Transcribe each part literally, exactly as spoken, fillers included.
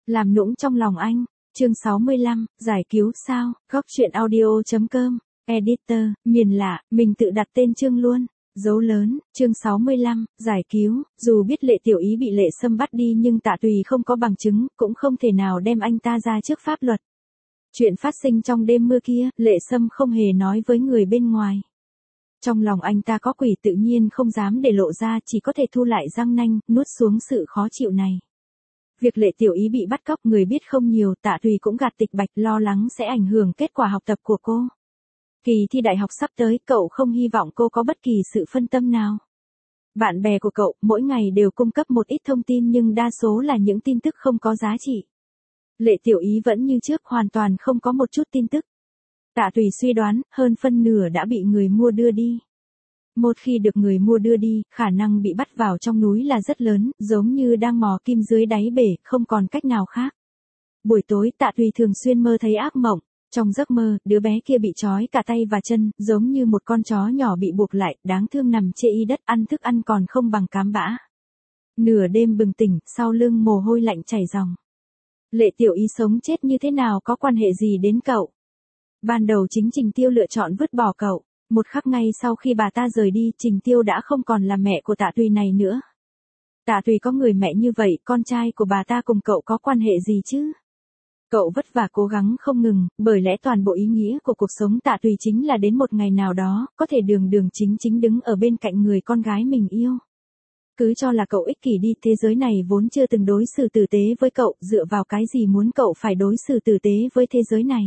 Làm nũng trong lòng anh. Chương sáu mươi lăm, giải cứu sao? Góc truyện audio chấm com. Editor, miền lạ, mình tự đặt tên chương luôn. Dấu lớn, chương sáu mươi lăm, giải cứu. Dù biết Lệ Tiểu Ý bị Lệ Sâm bắt đi nhưng Tạ Tùy không có bằng chứng, cũng không thể nào đem anh ta ra trước pháp luật. Chuyện phát sinh trong đêm mưa kia, Lệ Sâm không hề nói với người bên ngoài. Trong lòng anh ta có quỷ, tự nhiên không dám để lộ ra, chỉ có thể thu lại răng nanh, nuốt xuống sự khó chịu này. Việc Lệ Tiểu Ý bị bắt cóc người biết không nhiều, Tạ Tùy cũng gạt tịch bạch, lo lắng sẽ ảnh hưởng kết quả học tập của cô. Kỳ thi đại học sắp tới, cậu không hy vọng cô có bất kỳ sự phân tâm nào. Bạn bè của cậu mỗi ngày đều cung cấp một ít thông tin nhưng đa số là những tin tức không có giá trị. Lệ Tiểu Ý vẫn như trước, hoàn toàn không có một chút tin tức. Tạ Tùy suy đoán, hơn phân nửa đã bị người mua đưa đi. Một khi được người mua đưa đi, khả năng bị bắt vào trong núi là rất lớn, giống như đang mò kim dưới đáy bể, không còn cách nào khác. Buổi tối, Tạ Tùy thường xuyên mơ thấy ác mộng. Trong giấc mơ, đứa bé kia bị trói cả tay và chân, giống như một con chó nhỏ bị buộc lại, đáng thương nằm chê y đất, ăn thức ăn còn không bằng cám bã. Nửa đêm bừng tỉnh, sau lưng mồ hôi lạnh chảy ròng. Lệ Tiểu Ý sống chết như thế nào có quan hệ gì đến cậu? Ban đầu chính Trình Tiêu lựa chọn vứt bỏ cậu. Một khắc ngay sau khi bà ta rời đi, Trình Tiêu đã không còn là mẹ của Tạ Tùy này nữa. Tạ Tùy có người mẹ như vậy, con trai của bà ta cùng cậu có quan hệ gì chứ? Cậu vất vả cố gắng không ngừng, bởi lẽ toàn bộ ý nghĩa của cuộc sống Tạ Tùy chính là đến một ngày nào đó, có thể đường đường chính chính đứng ở bên cạnh người con gái mình yêu. Cứ cho là cậu ích kỷ đi, thế giới này vốn chưa từng đối xử tử tế với cậu, dựa vào cái gì muốn cậu phải đối xử tử tế với thế giới này?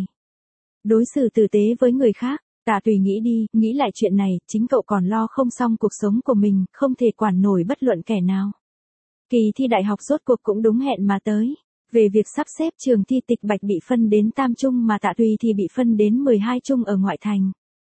Đối xử tử tế với người khác? Tạ Tùy nghĩ đi, nghĩ lại chuyện này, chính cậu còn lo không xong cuộc sống của mình, không thể quản nổi bất luận kẻ nào. Kỳ thi đại học rốt cuộc cũng đúng hẹn mà tới. Về việc sắp xếp trường thi, Tịch Bạch bị phân đến Tam Trung mà Tạ Tùy thì bị phân đến mười hai Trung ở ngoại thành.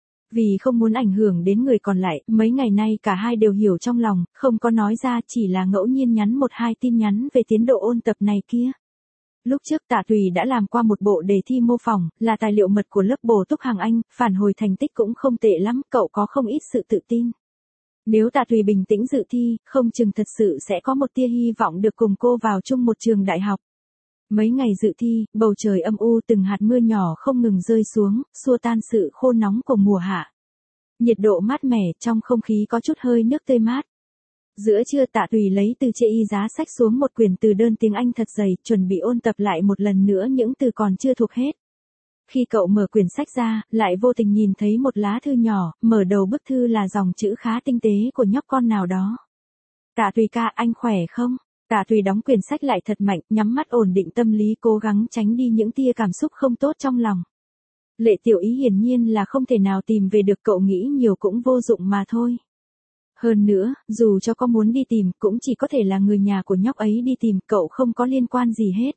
Vì không muốn ảnh hưởng đến người còn lại, mấy ngày nay cả hai đều hiểu trong lòng, không có nói ra, chỉ là ngẫu nhiên nhắn một hai tin nhắn về tiến độ ôn tập này kia. Lúc trước Tạ Tùy đã làm qua một bộ đề thi mô phỏng, là tài liệu mật của lớp bổ túc hàng Anh, phản hồi thành tích cũng không tệ lắm, cậu có không ít sự tự tin. Nếu Tạ Tùy bình tĩnh dự thi, không chừng thật sự sẽ có một tia hy vọng được cùng cô vào chung một trường đại học. Mấy ngày dự thi, bầu trời âm u, từng hạt mưa nhỏ không ngừng rơi xuống, xua tan sự khô nóng của mùa hạ. Nhiệt độ mát mẻ, trong không khí có chút hơi nước tươi mát. Giữa trưa, Tạ Tùy lấy từ chê y giá sách xuống một quyển từ đơn tiếng Anh thật dày, chuẩn bị ôn tập lại một lần nữa những từ còn chưa thuộc hết. Khi cậu mở quyển sách ra, lại vô tình nhìn thấy một lá thư nhỏ, mở đầu bức thư là dòng chữ khá tinh tế của nhóc con nào đó. Tạ Tùy ca, anh khỏe không? Tạ Tùy đóng quyển sách lại thật mạnh, nhắm mắt ổn định tâm lý, cố gắng tránh đi những tia cảm xúc không tốt trong lòng. Lệ Tiểu Ý hiển nhiên là không thể nào tìm về được cậu, nghĩ nhiều cũng vô dụng mà thôi. Hơn nữa, dù cho có muốn đi tìm, cũng chỉ có thể là người nhà của nhóc ấy đi tìm, cậu không có liên quan gì hết.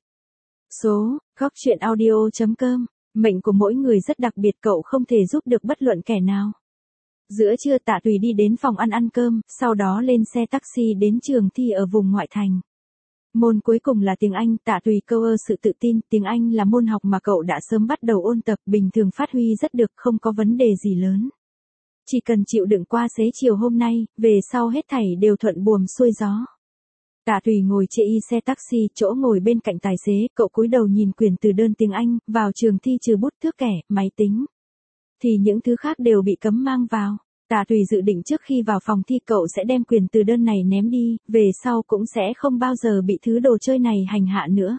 Số, góc truyện audio chấm com, mệnh của mỗi người rất đặc biệt, cậu không thể giúp được bất luận kẻ nào. Giữa trưa, Tạ Tùy đi đến phòng ăn ăn cơm, sau đó lên xe taxi đến trường thi ở vùng ngoại thành. Môn cuối cùng là tiếng Anh, Tạ Tùy câu ơ sự tự tin, tiếng Anh là môn học mà cậu đã sớm bắt đầu ôn tập, bình thường phát huy rất được, không có vấn đề gì lớn. Chỉ cần chịu đựng qua xế chiều hôm nay, về sau hết thảy đều thuận buồm xuôi gió. Tạ Tùy ngồi chê y xe taxi, chỗ ngồi bên cạnh tài xế, cậu cúi đầu nhìn quyển từ đơn tiếng Anh, vào trường thi trừ bút thước kẻ, máy tính. Thì những thứ khác đều bị cấm mang vào. Tạ Tùy dự định trước khi vào phòng thi cậu sẽ đem quyền từ đơn này ném đi, về sau cũng sẽ không bao giờ bị thứ đồ chơi này hành hạ nữa.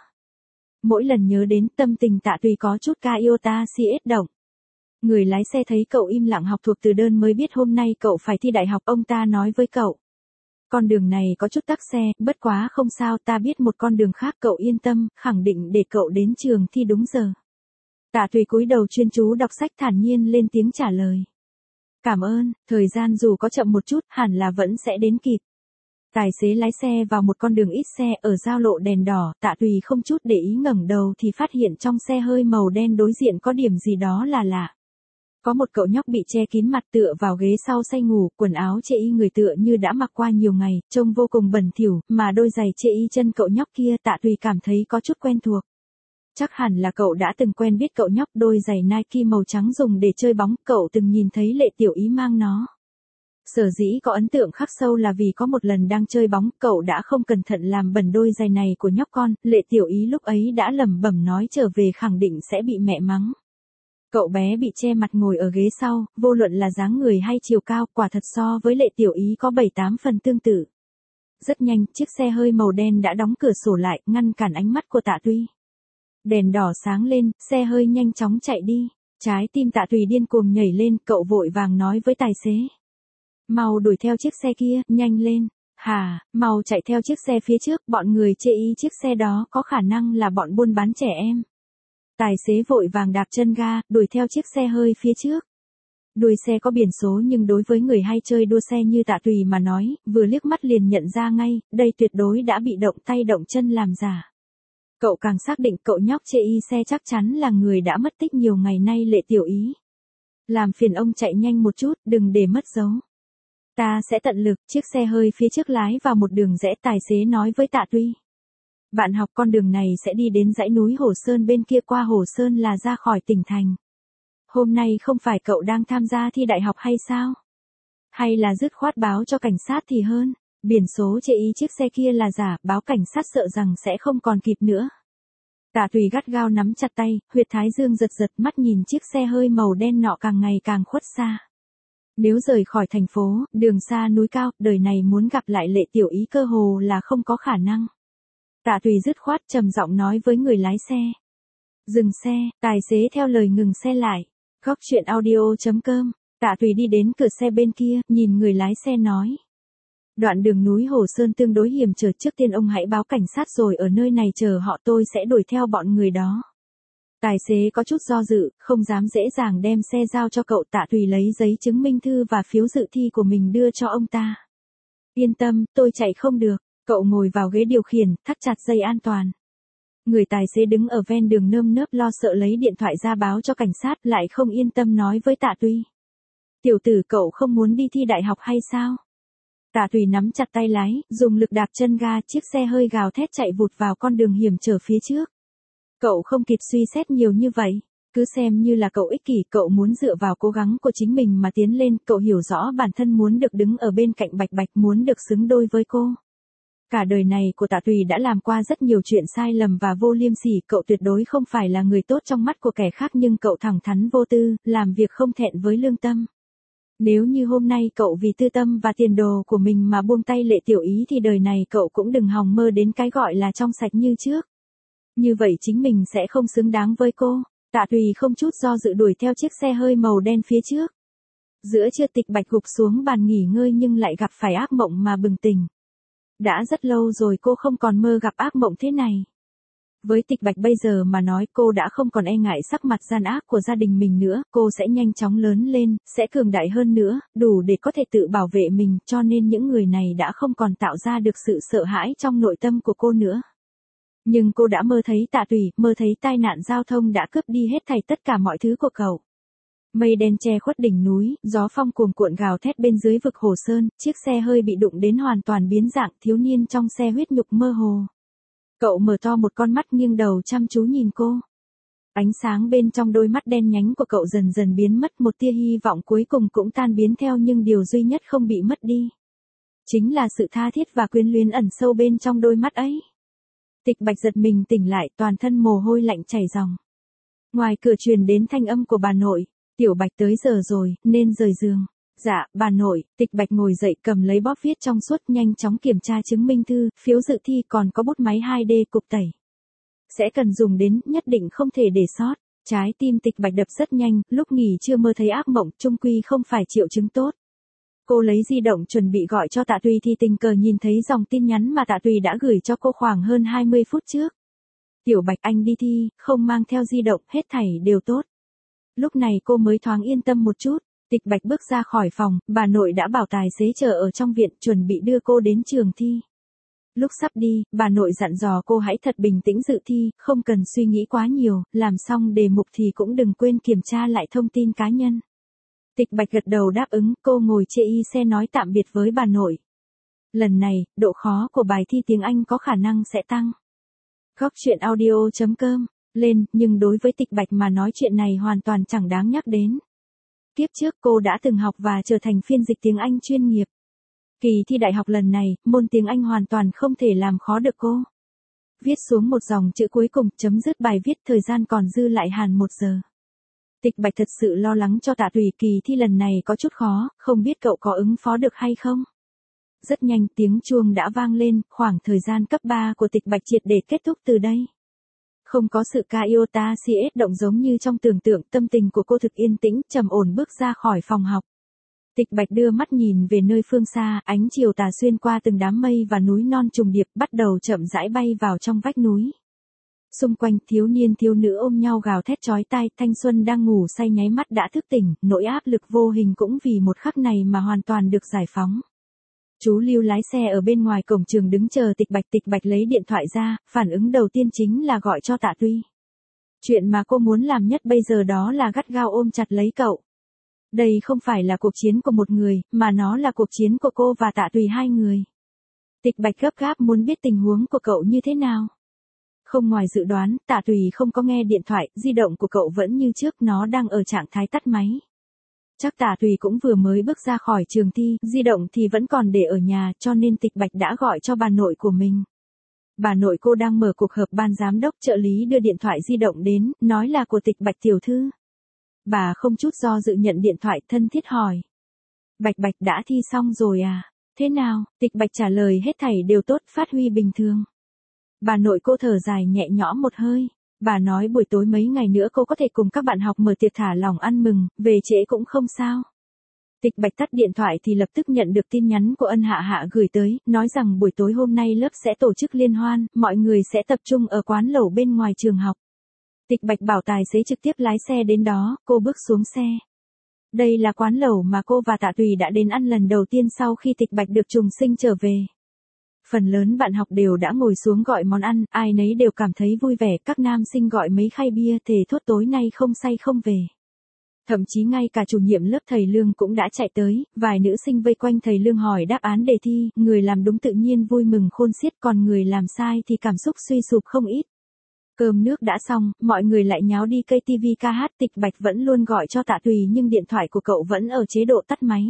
Mỗi lần nhớ đến, tâm tình Tạ Tùy có chút ca iota si ết động. Người lái xe thấy cậu im lặng học thuộc từ đơn mới biết hôm nay cậu phải thi đại học, ông ta nói với cậu. Con đường này có chút tắc xe, bất quá không sao, ta biết một con đường khác, cậu yên tâm, khẳng định để cậu đến trường thi đúng giờ. Tạ Tùy cúi đầu chuyên chú đọc sách, thản nhiên lên tiếng trả lời. Cảm ơn, thời gian dù có chậm một chút, hẳn là vẫn sẽ đến kịp. Tài xế lái xe vào một con đường ít xe, ở giao lộ đèn đỏ, Tạ Tùy không chút để ý ngẩng đầu thì phát hiện trong xe hơi màu đen đối diện có điểm gì đó là lạ. Có một cậu nhóc bị che kín mặt tựa vào ghế sau say ngủ, quần áo chê y người tựa như đã mặc qua nhiều ngày, trông vô cùng bẩn thỉu, mà đôi giày chê y chân cậu nhóc kia Tạ Tùy cảm thấy có chút quen thuộc. Chắc hẳn là cậu đã từng quen biết cậu nhóc, đôi giày Nike màu trắng dùng để chơi bóng, cậu từng nhìn thấy Lệ Tiểu Ý mang nó. Sở dĩ có ấn tượng khắc sâu là vì có một lần đang chơi bóng, cậu đã không cẩn thận làm bẩn đôi giày này của nhóc con, Lệ Tiểu Ý lúc ấy đã lẩm bẩm nói trở về khẳng định sẽ bị mẹ mắng. Cậu bé bị che mặt ngồi ở ghế sau, vô luận là dáng người hay chiều cao, quả thật so với Lệ Tiểu Ý có bảy tám phần tương tự. Rất nhanh, chiếc xe hơi màu đen đã đóng cửa sổ lại, ngăn cản ánh mắt của Tạ Tuy. Đèn đỏ sáng lên, xe hơi nhanh chóng chạy đi. Trái tim Tạ Tùy điên cuồng nhảy lên, cậu vội vàng nói với tài xế. Mau đuổi theo chiếc xe kia, nhanh lên. Hà, mau chạy theo chiếc xe phía trước, bọn người chê ý chiếc xe đó có khả năng là bọn buôn bán trẻ em. Tài xế vội vàng đạp chân ga, đuổi theo chiếc xe hơi phía trước. Đuôi xe có biển số nhưng đối với người hay chơi đua xe như Tạ Tùy mà nói, vừa liếc mắt liền nhận ra ngay, đây tuyệt đối đã bị động tay động chân làm giả. Cậu càng xác định cậu nhóc chê y xe chắc chắn là người đã mất tích nhiều ngày nay Lệ Tiểu Ý. Làm phiền ông chạy nhanh một chút, đừng để mất dấu. Ta sẽ tận lực, chiếc xe hơi phía trước lái vào một đường rẽ, tài xế nói với Tạ Tuy. Bạn học con đường này sẽ đi đến dãy núi Hồ Sơn bên kia, qua Hồ Sơn là ra khỏi tỉnh thành. Hôm nay không phải cậu đang tham gia thi đại học hay sao? Hay là dứt khoát báo cho cảnh sát thì hơn? Biển số chê ý chiếc xe kia là giả, báo cảnh sát sợ rằng sẽ không còn kịp nữa. Tạ Tùy gắt gao nắm chặt tay, huyệt thái dương giật giật, mắt nhìn chiếc xe hơi màu đen nọ càng ngày càng khuất xa. Nếu rời khỏi thành phố, đường xa núi cao, đời này muốn gặp lại Lệ Tiểu Ý cơ hồ là không có khả năng. Tạ Tùy dứt khoát trầm giọng nói với người lái xe. Dừng xe, tài xế theo lời ngừng xe lại. Góc truyện audio chấm com. Tạ Tùy đi đến cửa xe bên kia, nhìn người lái xe nói. Đoạn đường núi Hồ Sơn tương đối hiểm trở, trước tiên ông hãy báo cảnh sát rồi ở nơi này chờ họ, tôi sẽ đuổi theo bọn người đó. Tài xế có chút do dự, không dám dễ dàng đem xe giao cho cậu. Tạ Tùy lấy giấy chứng minh thư và phiếu dự thi của mình đưa cho ông ta. Yên tâm, tôi chạy không được. Cậu ngồi vào ghế điều khiển, thắt chặt dây an toàn. Người tài xế đứng ở ven đường nơm nớp lo sợ lấy điện thoại ra báo cho cảnh sát, lại không yên tâm nói với Tạ Tuy. Tiểu tử, cậu không muốn đi thi đại học hay sao? Tạ Tùy nắm chặt tay lái, dùng lực đạp chân ga, chiếc xe hơi gào thét chạy vụt vào con đường hiểm trở phía trước. Cậu không kịp suy xét nhiều như vậy, cứ xem như là cậu ích kỷ, cậu muốn dựa vào cố gắng của chính mình mà tiến lên, cậu hiểu rõ bản thân muốn được đứng ở bên cạnh Bạch Bạch, muốn được xứng đôi với cô. Cả đời này của Tạ Tùy đã làm qua rất nhiều chuyện sai lầm và vô liêm sỉ, cậu tuyệt đối không phải là người tốt trong mắt của kẻ khác, nhưng cậu thẳng thắn vô tư, làm việc không thẹn với lương tâm. Nếu như hôm nay cậu vì tư tâm và tiền đồ của mình mà buông tay Lệ Tiểu Ý thì đời này cậu cũng đừng hòng mơ đến cái gọi là trong sạch như trước. Như vậy chính mình sẽ không xứng đáng với cô. Tạ Tùy không chút do dự đuổi theo chiếc xe hơi màu đen phía trước. Giữa trưa Tịch Bạch gục xuống bàn nghỉ ngơi nhưng lại gặp phải ác mộng mà bừng tỉnh. Đã rất lâu rồi cô không còn mơ gặp ác mộng thế này. Với Tịch Bạch bây giờ mà nói, cô đã không còn e ngại sắc mặt gian ác của gia đình mình nữa, cô sẽ nhanh chóng lớn lên, sẽ cường đại hơn nữa, đủ để có thể tự bảo vệ mình, cho nên những người này đã không còn tạo ra được sự sợ hãi trong nội tâm của cô nữa. Nhưng cô đã mơ thấy Tạ Tùy, mơ thấy tai nạn giao thông đã cướp đi hết thảy tất cả mọi thứ của cậu. Mây đen che khuất đỉnh núi, gió phong cuồn cuộn gào thét bên dưới vực Hồ Sơn, chiếc xe hơi bị đụng đến hoàn toàn biến dạng, thiếu niên trong xe huyết nhục mơ hồ. Cậu mở to một con mắt nghiêng đầu chăm chú nhìn cô. Ánh sáng bên trong đôi mắt đen nhánh của cậu dần dần biến mất, một tia hy vọng cuối cùng cũng tan biến theo, nhưng điều duy nhất không bị mất đi chính là sự tha thiết và quyến luyến ẩn sâu bên trong đôi mắt ấy. Tịch Bạch giật mình tỉnh lại, toàn thân mồ hôi lạnh chảy ròng. Ngoài cửa truyền đến thanh âm của bà nội, Tiểu Bạch tới giờ rồi, nên rời giường. Dạ, bà nội. Tịch Bạch ngồi dậy cầm lấy bóp viết trong suốt, nhanh chóng kiểm tra chứng minh thư, phiếu dự thi, còn có bút máy hai D cục tẩy. Sẽ cần dùng đến, nhất định không thể để sót. Trái tim Tịch Bạch đập rất nhanh, lúc nghỉ trưa mơ thấy ác mộng, chung quy không phải triệu chứng tốt. Cô lấy di động chuẩn bị gọi cho Tạ Tùy thì tình cờ nhìn thấy dòng tin nhắn mà Tạ Tùy đã gửi cho cô khoảng hơn hai mươi phút trước. Tiểu Bạch, anh đi thi, không mang theo di động, hết thảy đều tốt. Lúc này cô mới thoáng yên tâm một chút. Tịch Bạch bước ra khỏi phòng, bà nội đã bảo tài xế chờ ở trong viện, chuẩn bị đưa cô đến trường thi. Lúc sắp đi, bà nội dặn dò cô hãy thật bình tĩnh dự thi, không cần suy nghĩ quá nhiều, làm xong đề mục thì cũng đừng quên kiểm tra lại thông tin cá nhân. Tịch Bạch gật đầu đáp ứng, cô ngồi chê y xe nói tạm biệt với bà nội. Lần này, độ khó của bài thi tiếng Anh có khả năng sẽ tăng. Góc truyện audio chấm com lên, nhưng đối với Tịch Bạch mà nói chuyện này hoàn toàn chẳng đáng nhắc đến. Kiếp trước cô đã từng học và trở thành phiên dịch tiếng Anh chuyên nghiệp. Kỳ thi đại học lần này, môn tiếng Anh hoàn toàn không thể làm khó được cô. Viết xuống một dòng chữ cuối cùng, chấm dứt bài viết, thời gian còn dư lại hẳn một giờ. Tịch Bạch thật sự lo lắng cho Tạ Tùy, kỳ thi lần này có chút khó, không biết cậu có ứng phó được hay không. Rất nhanh tiếng chuông đã vang lên, khoảng thời gian cấp ba của Tịch Bạch triệt để kết thúc từ đây. Không có sự ca iota cs động giống như trong tưởng tượng, tâm tình của cô thực yên tĩnh, trầm ổn bước ra khỏi phòng học. Tịch Bạch đưa mắt nhìn về nơi phương xa, ánh chiều tà xuyên qua từng đám mây và núi non trùng điệp, bắt đầu chậm rãi bay vào trong vách núi. Xung quanh thiếu niên thiếu nữ ôm nhau gào thét chói tai, thanh xuân đang ngủ say nháy mắt đã thức tỉnh, nỗi áp lực vô hình cũng vì một khắc này mà hoàn toàn được giải phóng. Chú Lưu lái xe ở bên ngoài cổng trường đứng chờ Tịch Bạch. Tịch Bạch lấy điện thoại ra, phản ứng đầu tiên chính là gọi cho Tạ Tuy. Chuyện mà cô muốn làm nhất bây giờ đó là gắt gao ôm chặt lấy cậu. Đây không phải là cuộc chiến của một người, mà nó là cuộc chiến của cô và Tạ Tùy hai người. Tịch Bạch gấp gáp muốn biết tình huống của cậu như thế nào. Không ngoài dự đoán, Tạ Tùy không có nghe điện thoại, di động của cậu vẫn như trước, nó đang ở trạng thái tắt máy. Chắc Tạ Tùy cũng vừa mới bước ra khỏi trường thi, di động thì vẫn còn để ở nhà, cho nên Tịch Bạch đã gọi cho bà nội của mình. Bà nội cô đang mở cuộc họp ban giám đốc, trợ lý đưa điện thoại di động đến, nói là của Tịch Bạch tiểu thư. Bà không chút do dự nhận điện thoại, thân thiết hỏi. Bạch Bạch đã thi xong rồi à? Thế nào? Tịch Bạch trả lời hết thảy đều tốt, phát huy bình thường. Bà nội cô thở dài nhẹ nhõm một hơi. Bà nói buổi tối mấy ngày nữa cô có thể cùng các bạn học mở tiệc thả lỏng ăn mừng, về trễ cũng không sao. Tịch Bạch tắt điện thoại thì lập tức nhận được tin nhắn của Ân Hạ Hạ gửi tới, nói rằng buổi tối hôm nay lớp sẽ tổ chức liên hoan, mọi người sẽ tập trung ở quán lẩu bên ngoài trường học. Tịch Bạch bảo tài xế trực tiếp lái xe đến đó, cô bước xuống xe. Đây là quán lẩu mà cô và Tạ Tùy đã đến ăn lần đầu tiên sau khi Tịch Bạch được trùng sinh trở về. Phần lớn bạn học đều đã ngồi xuống gọi món ăn, ai nấy đều cảm thấy vui vẻ, các nam sinh gọi mấy khay bia thề thốt tối nay không say không về. Thậm chí ngay cả chủ nhiệm lớp thầy Lương cũng đã chạy tới, vài nữ sinh vây quanh thầy Lương hỏi đáp án đề thi, người làm đúng tự nhiên vui mừng khôn xiết, còn người làm sai thì cảm xúc suy sụp không ít. Cơm nước đã xong, mọi người lại nháo đi cây tivi ca hát. Tịch Bạch vẫn luôn gọi cho Tạ Tùy nhưng điện thoại của cậu vẫn ở chế độ tắt máy.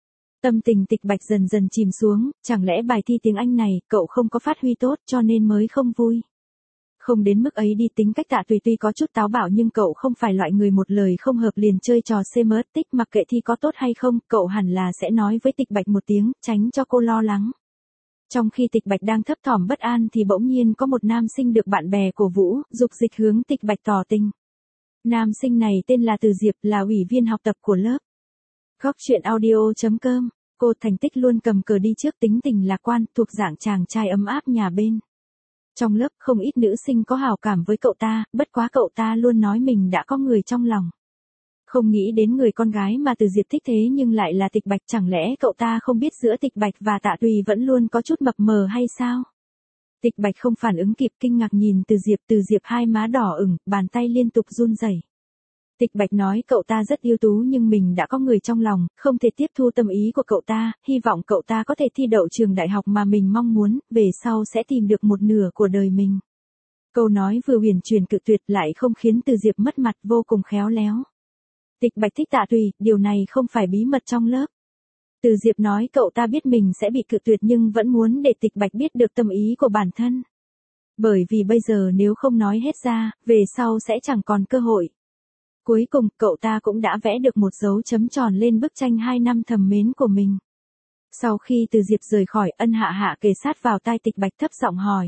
Tâm tình Tịch Bạch dần dần chìm xuống, chẳng lẽ bài thi tiếng Anh này, cậu không có phát huy tốt cho nên mới không vui. Không đến mức ấy đi, tính cách Tạ Tùy tuy có chút táo bạo nhưng cậu không phải loại người một lời không hợp liền chơi trò xê em ét tích, mặc kệ thi có tốt hay không, cậu hẳn là sẽ nói với Tịch Bạch một tiếng, tránh cho cô lo lắng. Trong khi Tịch Bạch đang thấp thỏm bất an thì bỗng nhiên có một nam sinh được bạn bè cổ vũ, dục dịch hướng Tịch Bạch tỏ tình. Nam sinh này tên là Từ Diệp, là ủy viên học tập của lớp. Góc truyện audio chấm com, cô thành tích luôn cầm cờ đi trước, tính tình lạc quan, thuộc dạng chàng trai ấm áp nhà bên. Trong lớp không ít nữ sinh có hảo cảm với cậu ta, bất quá cậu ta luôn nói mình đã có người trong lòng. Không nghĩ đến người con gái mà Từ Diệp thích thế nhưng lại là Tịch Bạch, chẳng lẽ cậu ta không biết giữa Tịch Bạch và Tạ Tùy vẫn luôn có chút mập mờ hay sao? Tịch Bạch không phản ứng kịp, kinh ngạc nhìn Từ Diệp, Từ Diệp hai má đỏ ửng, bàn tay liên tục run rẩy. Tịch Bạch nói cậu ta rất ưu tú nhưng mình đã có người trong lòng, không thể tiếp thu tâm ý của cậu ta, hy vọng cậu ta có thể thi đậu trường đại học mà mình mong muốn, về sau sẽ tìm được một nửa của đời mình. Câu nói vừa huyền chuyển cự tuyệt lại không khiến Từ Diệp mất mặt, vô cùng khéo léo. Tịch Bạch thích Tạ Tùy, điều này không phải bí mật trong lớp. Từ Diệp nói cậu ta biết mình sẽ bị cự tuyệt nhưng vẫn muốn để Tịch Bạch biết được tâm ý của bản thân. Bởi vì bây giờ nếu không nói hết ra, về sau sẽ chẳng còn cơ hội. Cuối cùng, cậu ta cũng đã vẽ được một dấu chấm tròn lên bức tranh hai năm thầm mến của mình. Sau khi Từ Diệp rời khỏi, Ân Hạ Hạ kề sát vào tai Tịch Bạch thấp giọng hỏi.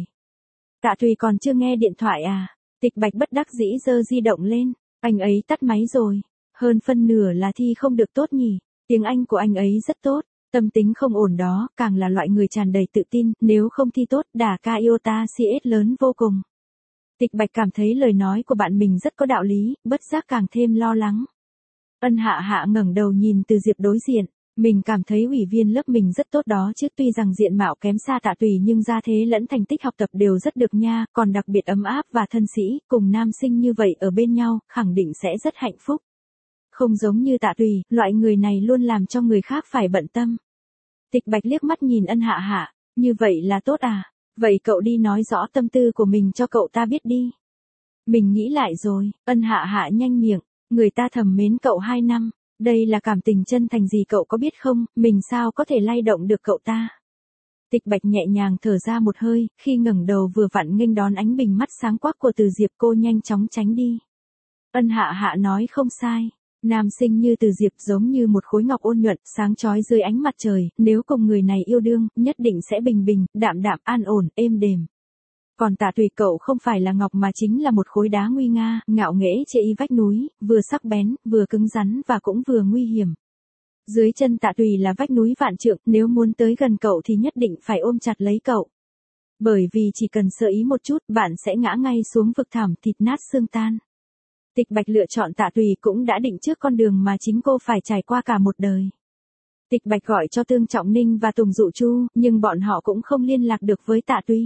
Tạ Tùy còn chưa nghe điện thoại à? Tịch Bạch bất đắc dĩ giơ di động lên. Anh ấy tắt máy rồi. Hơn phân nửa là thi không được tốt nhỉ. Tiếng Anh của anh ấy rất tốt. Tâm tính không ổn đó, càng là loại người tràn đầy tự tin, nếu không thi tốt, đả ca iota cs lớn vô cùng. Tịch Bạch cảm thấy lời nói của bạn mình rất có đạo lý, bất giác càng thêm lo lắng. Ân Hạ Hạ ngẩng đầu nhìn Từ Diệp đối diện, mình cảm thấy ủy viên lớp mình rất tốt đó chứ, tuy rằng diện mạo kém xa Tạ Tùy nhưng gia thế lẫn thành tích học tập đều rất được nha, còn đặc biệt ấm áp và thân sĩ, cùng nam sinh như vậy ở bên nhau, khẳng định sẽ rất hạnh phúc. Không giống như Tạ Tùy, loại người này luôn làm cho người khác phải bận tâm. Tịch Bạch liếc mắt nhìn Ân Hạ Hạ, như vậy là tốt à? Vậy cậu đi nói rõ tâm tư của mình cho cậu ta biết đi. Mình nghĩ lại rồi, Ân Hạ Hạ nhanh miệng, người ta thầm mến cậu hai năm, Đây là cảm tình chân thành gì cậu có biết không, mình sao có thể lay động được cậu ta. Tịch Bạch nhẹ nhàng thở ra một hơi, khi ngẩng đầu vừa vặn nghênh đón ánh bình mắt sáng quắc của Từ Diệp, cô nhanh chóng tránh đi. Ân Hạ Hạ nói không sai. Nam sinh như Từ Diệp giống như một khối ngọc ôn nhuận, sáng chói dưới ánh mặt trời, nếu cùng người này yêu đương, nhất định sẽ bình bình, đạm đạm, an ổn, êm đềm. Còn Tạ Tùy cậu không phải là ngọc mà chính là một khối đá nguy nga, ngạo nghễ chê y vách núi, vừa sắc bén, vừa cứng rắn và cũng vừa nguy hiểm. Dưới chân Tạ Tùy là vách núi vạn trượng, nếu muốn tới gần cậu thì nhất định phải ôm chặt lấy cậu. Bởi vì chỉ cần sơ ý một chút, bạn sẽ ngã ngay xuống vực thẳm, thịt nát xương tan. Tịch Bạch lựa chọn Tạ Tùy cũng đã định trước con đường mà chính cô phải trải qua cả một đời. Tịch Bạch gọi cho Tương Trọng Ninh và Tùng Dụ Chu, nhưng bọn họ cũng không liên lạc được với Tạ Tùy.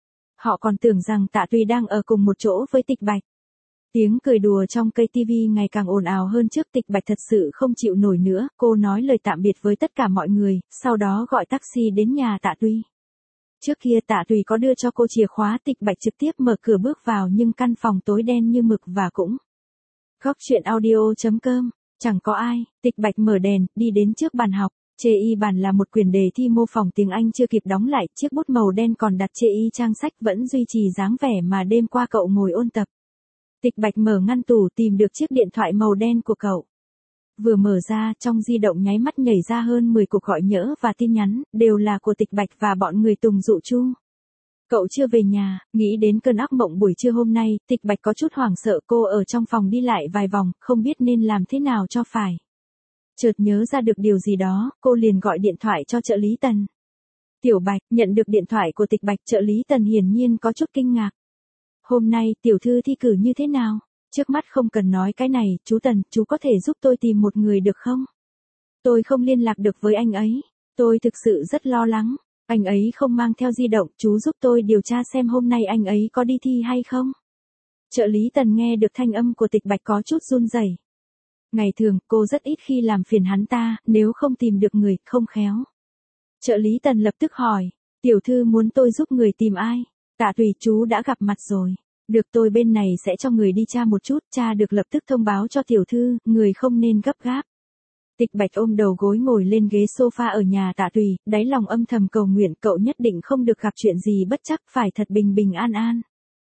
Họ còn tưởng rằng Tạ Tùy đang ở cùng một chỗ với Tịch Bạch. Tiếng cười đùa trong cây tivi ngày càng ồn ào hơn trước. Tịch Bạch thật sự không chịu nổi nữa, cô nói lời tạm biệt với tất cả mọi người, sau đó gọi taxi đến nhà Tạ Tùy. Trước kia Tạ Tùy có đưa cho cô chìa khóa, Tịch Bạch trực tiếp mở cửa bước vào nhưng căn phòng tối đen như mực và cũng. Góc truyện audio chấm com, chẳng có ai. Tịch Bạch mở đèn, đi đến trước bàn học. Chê y bàn là một quyển đề thi mô phỏng tiếng Anh chưa kịp đóng lại, chiếc bút màu đen còn đặt chê y trang sách vẫn duy trì dáng vẻ mà đêm qua cậu ngồi ôn tập. Tịch Bạch mở ngăn tủ tìm được chiếc điện thoại màu đen của cậu. Vừa mở ra, trong di động nháy mắt nhảy ra hơn mười cuộc gọi nhỡ và tin nhắn, đều là của Tịch Bạch và bọn người Tùng Dụ Chu. Cậu chưa về nhà, nghĩ đến cơn ác mộng buổi trưa hôm nay, Tịch Bạch có chút hoảng sợ, cô ở trong phòng đi lại vài vòng, không biết nên làm thế nào cho phải. Chợt nhớ ra được điều gì đó, cô liền gọi điện thoại cho trợ lý Tần. Tiểu Bạch, nhận được điện thoại của Tịch Bạch, trợ lý Tần hiển nhiên có chút kinh ngạc. Hôm nay, tiểu thư thi cử như thế nào? Trước mắt không cần nói cái này, chú Tần, chú có thể giúp tôi tìm một người được không? Tôi không liên lạc được với anh ấy. Tôi thực sự rất lo lắng. Anh ấy không mang theo di động, chú giúp tôi điều tra xem hôm nay anh ấy có đi thi hay không? Trợ lý Tần nghe được thanh âm của Tịch Bạch có chút run rẩy. Ngày thường, cô rất ít khi làm phiền hắn ta, nếu không tìm được người, không khéo. Trợ lý Tần lập tức hỏi, tiểu thư muốn tôi giúp người tìm ai? Tạ Tùy chú đã gặp mặt rồi. Được, tôi bên này sẽ cho người đi tra một chút, tra được lập tức thông báo cho tiểu thư, người không nên gấp gáp. Tịch Bạch ôm đầu gối ngồi lên ghế sofa ở nhà Tạ Tùy, đáy lòng âm thầm cầu nguyện cậu nhất định không được gặp chuyện gì bất trắc, phải thật bình bình an an.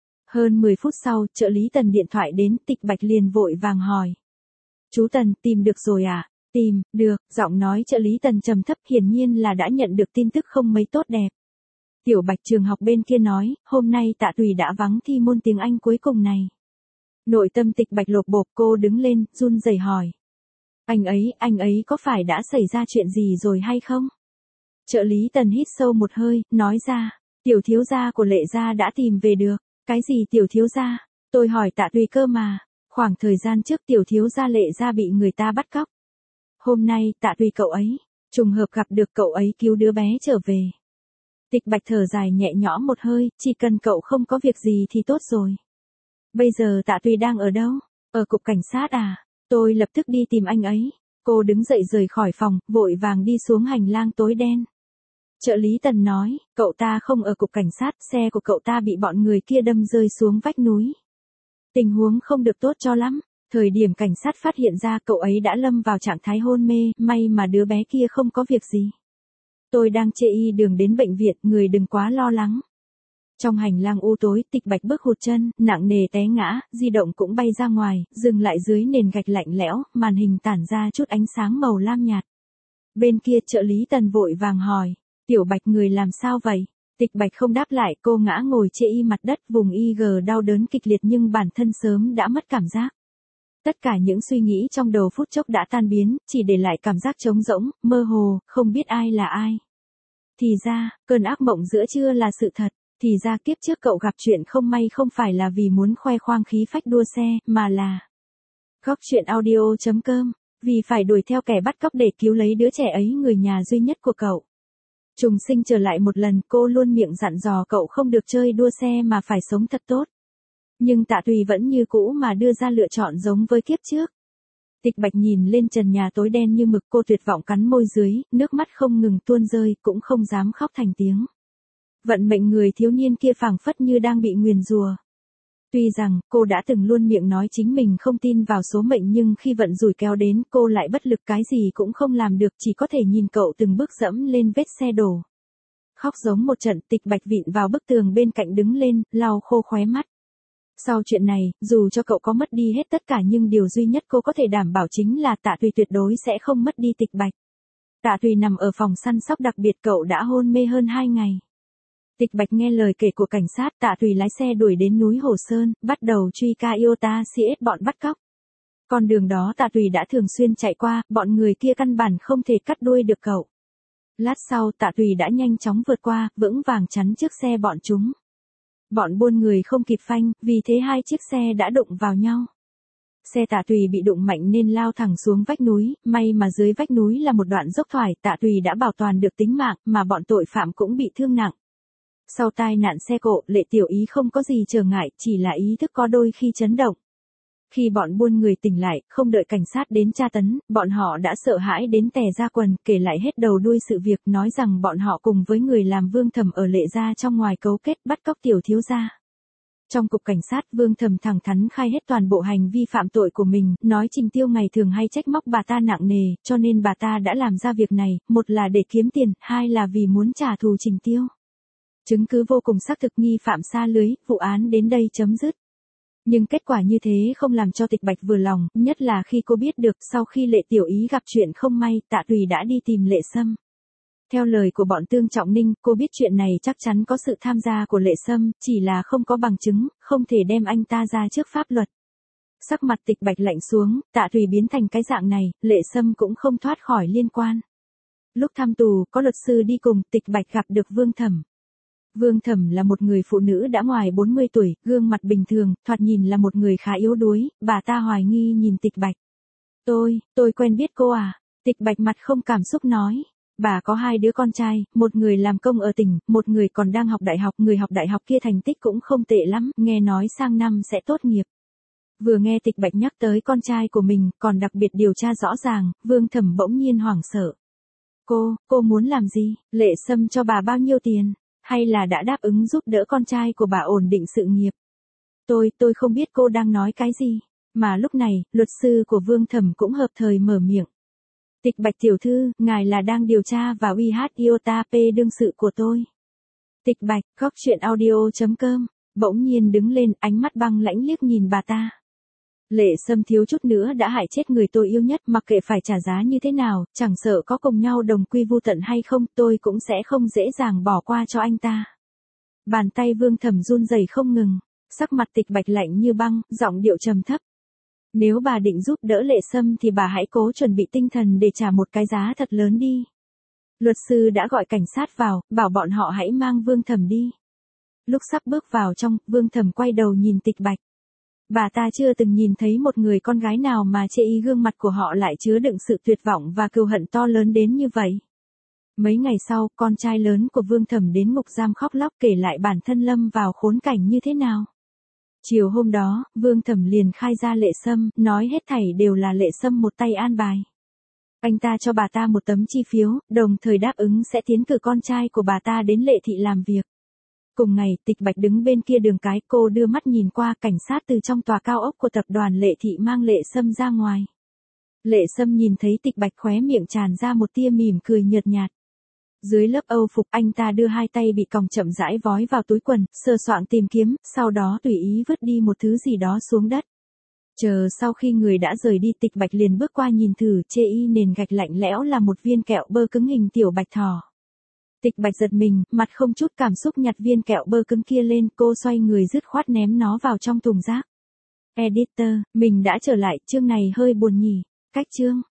Hơn mười phút sau, trợ lý Tần điện thoại đến, Tịch Bạch liền vội vàng hỏi. Chú Tần, tìm được rồi à? Tìm, được, giọng nói trợ lý Tần trầm thấp, hiển nhiên là đã nhận được tin tức không mấy tốt đẹp. Tiểu Bạch trường học bên kia nói, hôm nay Tạ Tùy đã vắng thi môn tiếng Anh cuối cùng này. Nội tâm Tịch Bạch lột bột, cô đứng lên, run rẩy hỏi. Anh ấy, anh ấy có phải đã xảy ra chuyện gì rồi hay không? Trợ lý Tần hít sâu một hơi, nói ra, tiểu thiếu gia của Lệ gia đã tìm về được. Cái gì tiểu thiếu gia? Tôi hỏi Tạ Tùy cơ mà. Khoảng thời gian trước tiểu thiếu gia Lệ gia bị người ta bắt cóc. Hôm nay, Tạ Tùy cậu ấy, trùng hợp gặp được cậu ấy cứu đứa bé trở về. Tịch Bạch thở dài nhẹ nhõm một hơi, chỉ cần cậu không có việc gì thì tốt rồi. Bây giờ Tạ Tùy đang ở đâu? Ở cục cảnh sát à? Tôi lập tức đi tìm anh ấy. Cô đứng dậy rời khỏi phòng, vội vàng đi xuống hành lang tối đen. Trợ lý Tần nói, cậu ta không ở cục cảnh sát, xe của cậu ta bị bọn người kia đâm rơi xuống vách núi. Tình huống không được tốt cho lắm. Thời điểm cảnh sát phát hiện ra cậu ấy đã lâm vào trạng thái hôn mê, may mà đứa bé kia không có việc gì. Tôi đang chê y đường đến bệnh viện, người đừng quá lo lắng. Trong hành lang u tối, Tịch Bạch bước hụt chân, nặng nề té ngã, di động cũng bay ra ngoài, dừng lại dưới nền gạch lạnh lẽo, màn hình tản ra chút ánh sáng màu lam nhạt. Bên kia trợ lý Tần vội vàng hỏi, Tiểu Bạch người làm sao vậy? Tịch Bạch không đáp lại, cô ngã ngồi chê y mặt đất, vùng y gờ đau đớn kịch liệt nhưng bản thân sớm đã mất cảm giác. Tất cả những suy nghĩ trong đầu phút chốc đã tan biến, chỉ để lại cảm giác trống rỗng, mơ hồ, không biết ai là ai. Thì ra, cơn ác mộng giữa trưa là sự thật. Thì ra kiếp trước cậu gặp chuyện không may không phải là vì muốn khoe khoang khí phách đua xe, mà là góc truyện audio chấm com, vì phải đuổi theo kẻ bắt cóc để cứu lấy đứa trẻ ấy, người nhà duy nhất của cậu. Trùng sinh trở lại một lần, cô luôn miệng dặn dò cậu không được chơi đua xe mà phải sống thật tốt. Nhưng Tạ Tùy vẫn như cũ mà đưa ra lựa chọn giống với kiếp trước. Tịch Bạch nhìn lên trần nhà tối đen như mực, cô tuyệt vọng cắn môi dưới, nước mắt không ngừng tuôn rơi, cũng không dám khóc thành tiếng. Vận mệnh người thiếu niên kia phảng phất như đang bị nguyền rủa. Tuy rằng, cô đã từng luôn miệng nói chính mình không tin vào số mệnh nhưng khi vận rủi kéo đến, cô lại bất lực cái gì cũng không làm được, chỉ có thể nhìn cậu từng bước dẫm lên vết xe đổ. Khóc giống một trận, Tịch Bạch vịn vào bức tường bên cạnh đứng lên, lau khô khóe mắt. Sau chuyện này, dù cho cậu có mất đi hết tất cả nhưng điều duy nhất cô có thể đảm bảo chính là Tạ Tùy tuyệt đối sẽ không mất đi Tịch Bạch. Tạ Tùy nằm ở phòng săn sóc đặc biệt, cậu đã hôn mê hơn hai ngày. Tịch Bạch nghe lời kể của cảnh sát, Tạ Tùy lái xe đuổi đến núi Hồ Sơn, bắt đầu truy ca Iota xê ét bọn bắt cóc. Con đường đó Tạ Tùy đã thường xuyên chạy qua, bọn người kia căn bản không thể cắt đuôi được cậu. Lát sau Tạ Tùy đã nhanh chóng vượt qua, vững vàng chắn trước xe bọn chúng. Bọn buôn người không kịp phanh, vì thế hai chiếc xe đã đụng vào nhau. Xe Tạ Tùy bị đụng mạnh nên lao thẳng xuống vách núi, may mà dưới vách núi là một đoạn dốc thoải, Tạ Tùy đã bảo toàn được tính mạng, mà bọn tội phạm cũng bị thương nặng. Sau tai nạn xe cộ, Lệ Tiểu Ý không có gì trở ngại, chỉ là ý thức có đôi khi chấn động. Khi bọn buôn người tỉnh lại, không đợi cảnh sát đến tra tấn, bọn họ đã sợ hãi đến tè ra quần, kể lại hết đầu đuôi sự việc, nói rằng bọn họ cùng với người làm Vương Thẩm ở Lệ gia trong ngoài cấu kết bắt cóc tiểu thiếu gia. Trong cục cảnh sát, Vương Thẩm thẳng thắn khai hết toàn bộ hành vi phạm tội của mình, nói Trình Tiêu ngày thường hay trách móc bà ta nặng nề, cho nên bà ta đã làm ra việc này, một là để kiếm tiền, hai là vì muốn trả thù Trình Tiêu. Chứng cứ vô cùng xác thực, nghi phạm xa lưới, vụ án đến đây chấm dứt. Nhưng kết quả như thế không làm cho Tịch Bạch vừa lòng, nhất là khi cô biết được sau khi Lệ Tiểu Ý gặp chuyện không may, Tạ Tùy đã đi tìm Lệ Sâm. Theo lời của bọn Tương Trọng Ninh, cô biết chuyện này chắc chắn có sự tham gia của Lệ Sâm, chỉ là không có bằng chứng, không thể đem anh ta ra trước pháp luật. Sắc mặt Tịch Bạch lạnh xuống, Tạ Tùy biến thành cái dạng này, Lệ Sâm cũng không thoát khỏi liên quan. Lúc thăm tù, có luật sư đi cùng, Tịch Bạch gặp được Vương Thẩm. Vương Thẩm là một người phụ nữ đã ngoài bốn mươi tuổi, gương mặt bình thường, thoạt nhìn là một người khá yếu đuối, bà ta hoài nghi nhìn Tịch Bạch. Tôi, tôi quen biết cô à? Tịch Bạch mặt không cảm xúc nói. Bà có hai đứa con trai, một người làm công ở tỉnh, một người còn đang học đại học, người học đại học kia thành tích cũng không tệ lắm, nghe nói sang năm sẽ tốt nghiệp. Vừa nghe Tịch Bạch nhắc tới con trai của mình, còn đặc biệt điều tra rõ ràng, Vương Thẩm bỗng nhiên hoảng sợ. Cô, cô muốn làm gì? Lệ Sâm cho bà bao nhiêu tiền? Hay là đã đáp ứng giúp đỡ con trai của bà ổn định sự nghiệp? Tôi, tôi không biết cô đang nói cái gì. Mà lúc này, luật sư của Vương Thẩm cũng hợp thời mở miệng. Tịch Bạch tiểu thư, ngài là đang điều tra và uy hát Iota P đương sự của tôi. Tịch Bạch, góc chuyện audio chấm com, bỗng nhiên đứng lên, ánh mắt băng lãnh liếc nhìn bà ta. Lệ Sâm thiếu chút nữa đã hại chết người tôi yêu nhất, mặc kệ phải trả giá như thế nào, chẳng sợ có cùng nhau đồng quy vu tận hay không, tôi cũng sẽ không dễ dàng bỏ qua cho anh ta. Bàn tay Vương Thẩm run rẩy không ngừng, sắc mặt Tịch Bạch lạnh như băng, giọng điệu trầm thấp. Nếu bà định giúp đỡ Lệ Sâm thì bà hãy cố chuẩn bị tinh thần để trả một cái giá thật lớn đi. Luật sư đã gọi cảnh sát vào, bảo bọn họ hãy mang Vương Thẩm đi. Lúc sắp bước vào trong, Vương Thẩm quay đầu nhìn Tịch Bạch. Bà ta chưa từng nhìn thấy một người con gái nào mà chê ý gương mặt của họ lại chứa đựng sự tuyệt vọng và cừu hận to lớn đến như vậy. Mấy ngày sau, con trai lớn của Vương Thẩm đến ngục giam khóc lóc kể lại bản thân lâm vào khốn cảnh như thế nào. Chiều hôm đó, Vương Thẩm liền khai ra Lệ Sâm, nói hết thảy đều là Lệ Sâm một tay an bài. Anh ta cho bà ta một tấm chi phiếu, đồng thời đáp ứng sẽ tiến cử con trai của bà ta đến Lệ Thị làm việc. Cùng ngày, Tịch Bạch đứng bên kia đường cái, cô đưa mắt nhìn qua, cảnh sát từ trong tòa cao ốc của tập đoàn Lệ Thị mang Lệ Sâm ra ngoài. Lệ Sâm nhìn thấy Tịch Bạch khóe miệng tràn ra một tia mỉm cười nhợt nhạt. Dưới lớp âu phục, anh ta đưa hai tay bị còng chậm rãi vói vào túi quần, sờ soạng tìm kiếm, sau đó tùy ý vứt đi một thứ gì đó xuống đất. Chờ sau khi người đã rời đi, Tịch Bạch liền bước qua nhìn thử, chê y nền gạch lạnh lẽo là một viên kẹo bơ cứng hình tiểu bạch thỏ. Tịch Bạch giật mình, mặt không chút cảm xúc nhặt viên kẹo bơ cứng kia lên, cô xoay người dứt khoát ném nó vào trong thùng rác. Editor, mình đã trở lại, chương này hơi buồn nhỉ. Cách chương